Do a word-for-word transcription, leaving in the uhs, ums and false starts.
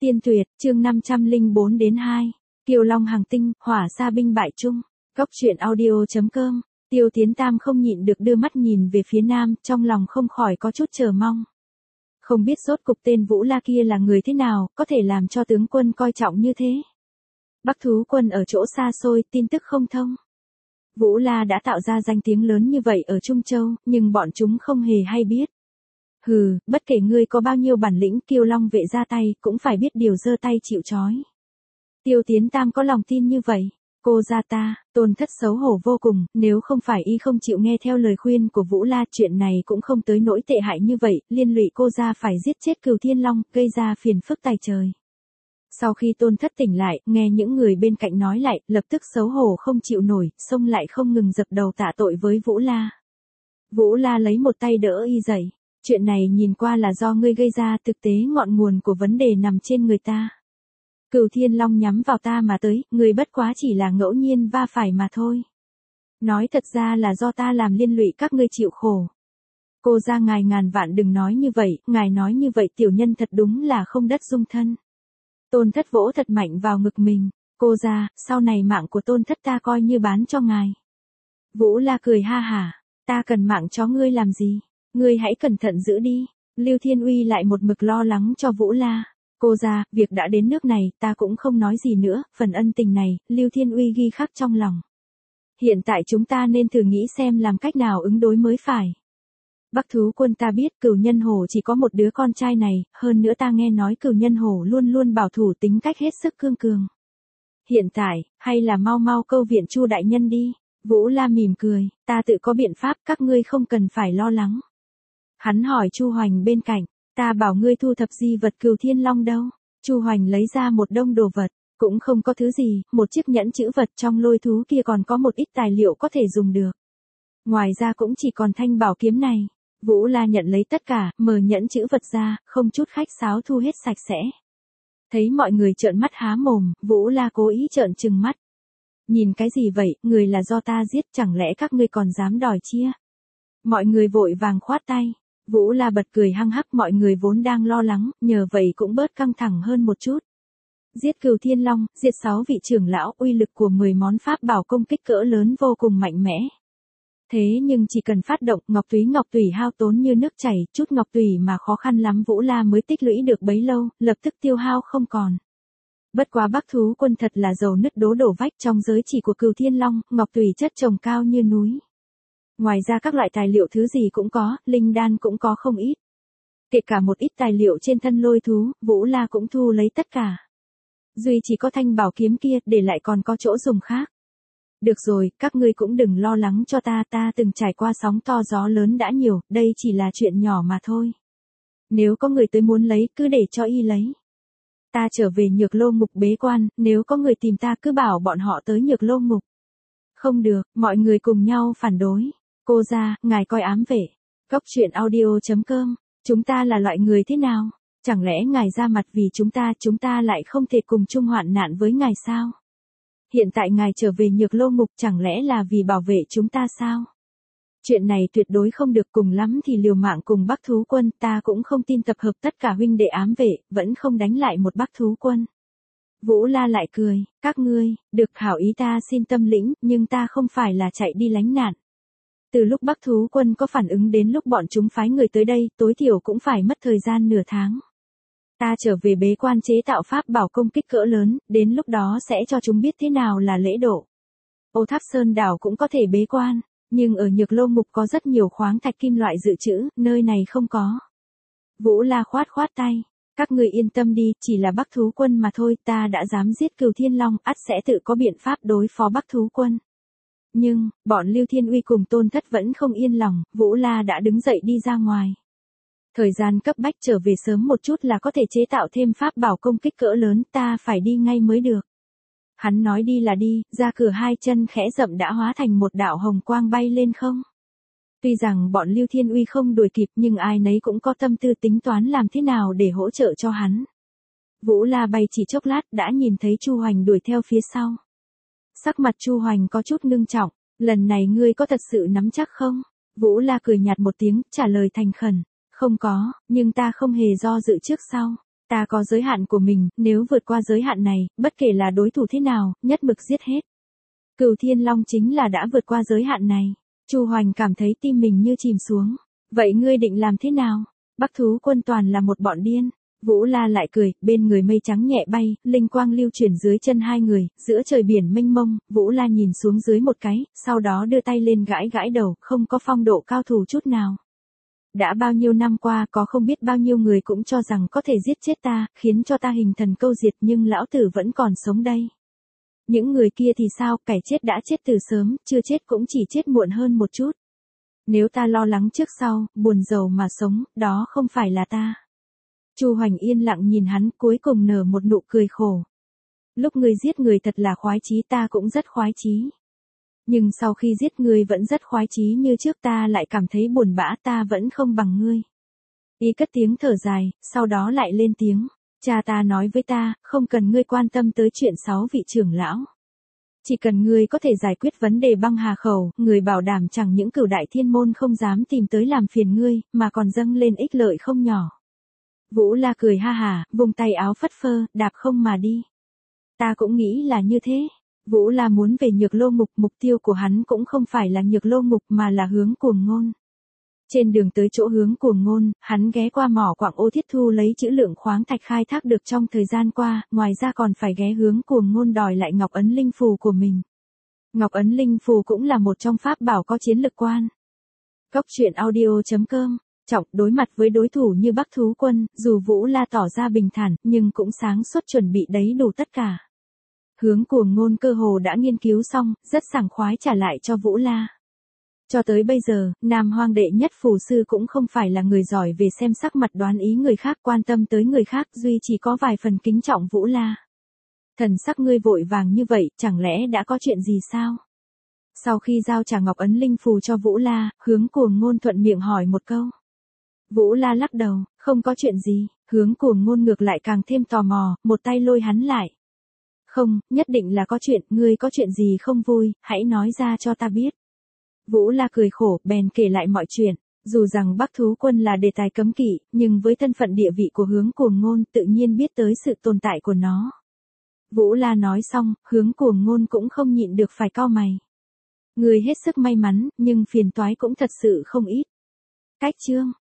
Tiên tuyệt, chương năm trăm lẻ bốn đến hai. Kiều Long hàng tinh, hỏa sa binh bại chung. Góc truyện audio chấm com. Tiêu Tiến Tam không nhịn được đưa mắt nhìn về phía nam, trong lòng không khỏi có chút chờ mong. Không biết rốt cục tên Vũ La kia là người thế nào, có thể làm cho tướng quân coi trọng như thế. Bắc thú quân ở chỗ xa xôi, tin tức không thông. Vũ La đã tạo ra danh tiếng lớn như vậy ở Trung Châu, nhưng bọn chúng không hề hay biết. Hừ, bất kể ngươi có bao nhiêu bản lĩnh, Kiêu Long vệ ra tay, cũng phải biết điều giơ tay chịu trói. Tiêu Tiến Tam có lòng tin như vậy. Cô gia ta, Tôn Thất xấu hổ vô cùng, nếu không phải y không chịu nghe theo lời khuyên của Vũ La, chuyện này cũng không tới nỗi tệ hại như vậy, liên lụy cô gia phải giết chết Cửu Thiên Long, gây ra phiền phức tài trời. Sau khi Tôn Thất tỉnh lại, nghe những người bên cạnh nói lại, lập tức xấu hổ không chịu nổi, xông lại không ngừng dập đầu tạ tội với Vũ La. Vũ La lấy một tay đỡ y dậy. Chuyện này nhìn qua là do ngươi gây ra, thực tế ngọn nguồn của vấn đề nằm trên người ta. Cửu Thiên Long nhắm vào ta mà tới, ngươi bất quá chỉ là ngẫu nhiên va phải mà thôi. Nói thật ra là do ta làm liên lụy các ngươi chịu khổ. Cô gia ngài ngàn vạn đừng nói như vậy, ngài nói như vậy tiểu nhân thật đúng là không đất dung thân. Tôn Thất vỗ thật mạnh vào ngực mình, cô gia, sau này mạng của Tôn Thất ta coi như bán cho ngài. Vũ La cười ha hả, ta cần mạng chó ngươi làm gì? Ngươi hãy cẩn thận giữ đi. Lưu Thiên Uy lại một mực lo lắng cho Vũ La. Cô gia, việc đã đến nước này, ta cũng không nói gì nữa, phần ân tình này, Lưu Thiên Uy ghi khắc trong lòng. Hiện tại chúng ta nên thử nghĩ xem làm cách nào ứng đối mới phải. Bắc thú quân ta biết Cửu Nhân Hổ chỉ có một đứa con trai này, hơn nữa ta nghe nói Cửu Nhân Hổ luôn luôn bảo thủ, tính cách hết sức cương cường. Hiện tại, hay là mau mau câu viện Chu đại nhân đi. Vũ La mỉm cười, ta tự có biện pháp, các ngươi không cần phải lo lắng. Hắn hỏi Chu Hoành bên cạnh, ta bảo ngươi thu thập di vật Cửu Thiên Long đâu? Chu Hoành lấy ra một đông đồ vật, cũng không có thứ gì, một chiếc nhẫn chữ vật, trong lôi thú kia còn có một ít tài liệu có thể dùng được. Ngoài ra cũng chỉ còn thanh bảo kiếm này. Vũ La nhận lấy tất cả, mở nhẫn chữ vật ra, không chút khách sáo thu hết sạch sẽ. Thấy mọi người trợn mắt há mồm, Vũ La cố ý trợn trừng mắt. Nhìn cái gì vậy, người là do ta giết, chẳng lẽ các ngươi còn dám đòi chia? Mọi người vội vàng khoát tay. Vũ La bật cười hăng hắc, mọi người vốn đang lo lắng, nhờ vậy cũng bớt căng thẳng hơn một chút. Giết Cửu Thiên Long, diệt sáu vị trưởng lão, uy lực của mười món pháp bảo công kích cỡ lớn vô cùng mạnh mẽ. Thế nhưng chỉ cần phát động, ngọc túy ngọc tùy hao tốn như nước chảy, chút ngọc tùy mà khó khăn lắm Vũ La mới tích lũy được bấy lâu, lập tức tiêu hao không còn. Bất quá Bắc thú quân thật là giàu nứt đố đổ vách, trong giới chỉ của Cửu Thiên Long, ngọc tùy chất chồng cao như núi. Ngoài ra các loại tài liệu thứ gì cũng có, linh đan cũng có không ít. Kể cả một ít tài liệu trên thân lôi thú, Vũ La cũng thu lấy tất cả. Duy chỉ có thanh bảo kiếm kia, để lại còn có chỗ dùng khác. Được rồi, các ngươi cũng đừng lo lắng cho ta, ta từng trải qua sóng to gió lớn đã nhiều, đây chỉ là chuyện nhỏ mà thôi. Nếu có người tới muốn lấy, cứ để cho y lấy. Ta trở về Nhược Lô Ngục bế quan, nếu có người tìm ta cứ bảo bọn họ tới Nhược Lô Ngục. Không được, mọi người cùng nhau phản đối. Cô gia, ngài coi ám vệ. Góc truyện audio chấm com. Chúng ta là loại người thế nào? Chẳng lẽ ngài ra mặt vì chúng ta, chúng ta lại không thể cùng chung hoạn nạn với ngài sao? Hiện tại ngài trở về Nhược Lô Ngục chẳng lẽ là vì bảo vệ chúng ta sao? Chuyện này tuyệt đối không được, cùng lắm thì liều mạng cùng Bắc thú quân, ta cũng không tin tập hợp tất cả huynh đệ ám vệ, vẫn không đánh lại một Bắc thú quân. Vũ La lại cười, các ngươi, được hảo ý ta xin tâm lĩnh, nhưng ta không phải là chạy đi lánh nạn. Từ lúc Bắc thú quân có phản ứng đến lúc bọn chúng phái người tới đây, tối thiểu cũng phải mất thời gian nửa tháng. Ta trở về bế quan chế tạo pháp bảo công kích cỡ lớn, đến lúc đó sẽ cho chúng biết thế nào là lễ độ. Ô Tháp Sơn đảo cũng có thể bế quan, nhưng ở Nhược Lô Ngục có rất nhiều khoáng thạch kim loại dự trữ, nơi này không có. Vũ La khoát khoát tay, các người yên tâm đi, chỉ là Bắc thú quân mà thôi, ta đã dám giết Cửu Thiên Long, ắt sẽ tự có biện pháp đối phó Bắc thú quân. Nhưng, bọn Lưu Thiên Uy cùng Tôn Thất vẫn không yên lòng, Vũ La đã đứng dậy đi ra ngoài. Thời gian cấp bách, trở về sớm một chút là có thể chế tạo thêm pháp bảo công kích cỡ lớn, ta phải đi ngay mới được. Hắn nói đi là đi, ra cửa hai chân khẽ dậm đã hóa thành một đạo hồng quang bay lên không. Tuy rằng bọn Lưu Thiên Uy không đuổi kịp nhưng ai nấy cũng có tâm tư tính toán làm thế nào để hỗ trợ cho hắn. Vũ La bay chỉ chốc lát đã nhìn thấy Chu Hoành đuổi theo phía sau. Sắc mặt Chu Hoành có chút ngưng trọng, lần này ngươi có thật sự nắm chắc không? Vũ La cười nhạt một tiếng, trả lời thành khẩn. Không có, nhưng ta không hề do dự trước sau. Ta có giới hạn của mình, nếu vượt qua giới hạn này, bất kể là đối thủ thế nào, nhất mực giết hết. Cửu Thiên Long chính là đã vượt qua giới hạn này. Chu Hoành cảm thấy tim mình như chìm xuống. Vậy ngươi định làm thế nào? Bắc thú quân toàn là một bọn điên. Vũ La lại cười, bên người mây trắng nhẹ bay, linh quang lưu chuyển dưới chân hai người, giữa trời biển mênh mông, Vũ La nhìn xuống dưới một cái, sau đó đưa tay lên gãi gãi đầu, không có phong độ cao thủ chút nào. Đã bao nhiêu năm qua có không biết bao nhiêu người cũng cho rằng có thể giết chết ta, khiến cho ta hình thần câu diệt nhưng lão tử vẫn còn sống đây. Những người kia thì sao, kẻ chết đã chết từ sớm, chưa chết cũng chỉ chết muộn hơn một chút. Nếu ta lo lắng trước sau, buồn rầu mà sống, đó không phải là ta. Chu Hoành yên lặng nhìn hắn, cuối cùng nở một nụ cười khổ. Lúc ngươi giết người thật là khoái chí, ta cũng rất khoái chí. Nhưng sau khi giết ngươi vẫn rất khoái chí như trước, ta lại cảm thấy buồn bã, ta vẫn không bằng ngươi. Ý cất tiếng thở dài, sau đó lại lên tiếng. Cha ta nói với ta, không cần ngươi quan tâm tới chuyện sáu vị trưởng lão. Chỉ cần ngươi có thể giải quyết vấn đề băng hà khẩu, người bảo đảm chẳng những cửu đại thiên môn không dám tìm tới làm phiền ngươi, mà còn dâng lên ích lợi không nhỏ. Vũ La cười ha hà, vùng tay áo phất phơ, đạp không mà đi. Ta cũng nghĩ là như thế. Vũ La muốn về Nhược Lô Ngục, mục tiêu của hắn cũng không phải là Nhược Lô Ngục mà là Hướng Cuồng Ngôn. Trên đường tới chỗ Hướng Cuồng Ngôn, hắn ghé qua mỏ quặng ô thiết thu lấy trữ lượng khoáng thạch khai thác được trong thời gian qua, ngoài ra còn phải ghé Hướng Cuồng Ngôn đòi lại Ngọc Ấn Linh Phù của mình. Ngọc Ấn Linh Phù cũng là một trong pháp bảo có chiến lực quan. Góc truyện audio chấm com. Trọng, đối mặt với đối thủ như Bắc thú quân, dù Vũ La tỏ ra bình thản, nhưng cũng sáng suốt chuẩn bị đầy đủ tất cả. Hướng Cuồng Ngôn cơ hồ đã nghiên cứu xong, rất sảng khoái trả lại cho Vũ La. Cho tới bây giờ, Nam Hoang đệ nhất phù sư cũng không phải là người giỏi về xem sắc mặt đoán ý người khác, quan tâm tới người khác, duy chỉ có vài phần kính trọng Vũ La. Thần sắc ngươi vội vàng như vậy, chẳng lẽ đã có chuyện gì sao? Sau khi giao trả Ngọc Ấn Linh Phù cho Vũ La, Hướng Cuồng Ngôn thuận miệng hỏi một câu. Vũ La lắc đầu, không có chuyện gì. Hướng Cuồng Ngôn ngược lại càng thêm tò mò, một tay lôi hắn lại. Không, nhất định là có chuyện, ngươi có chuyện gì không vui, hãy nói ra cho ta biết. Vũ La cười khổ, bèn kể lại mọi chuyện. Dù rằng Bắc thú quân là đề tài cấm kỵ, nhưng với thân phận địa vị của Hướng Cuồng Ngôn tự nhiên biết tới sự tồn tại của nó. Vũ La nói xong, Hướng Cuồng Ngôn cũng không nhịn được phải cau mày. Ngươi hết sức may mắn, nhưng phiền toái cũng thật sự không ít. Cách chương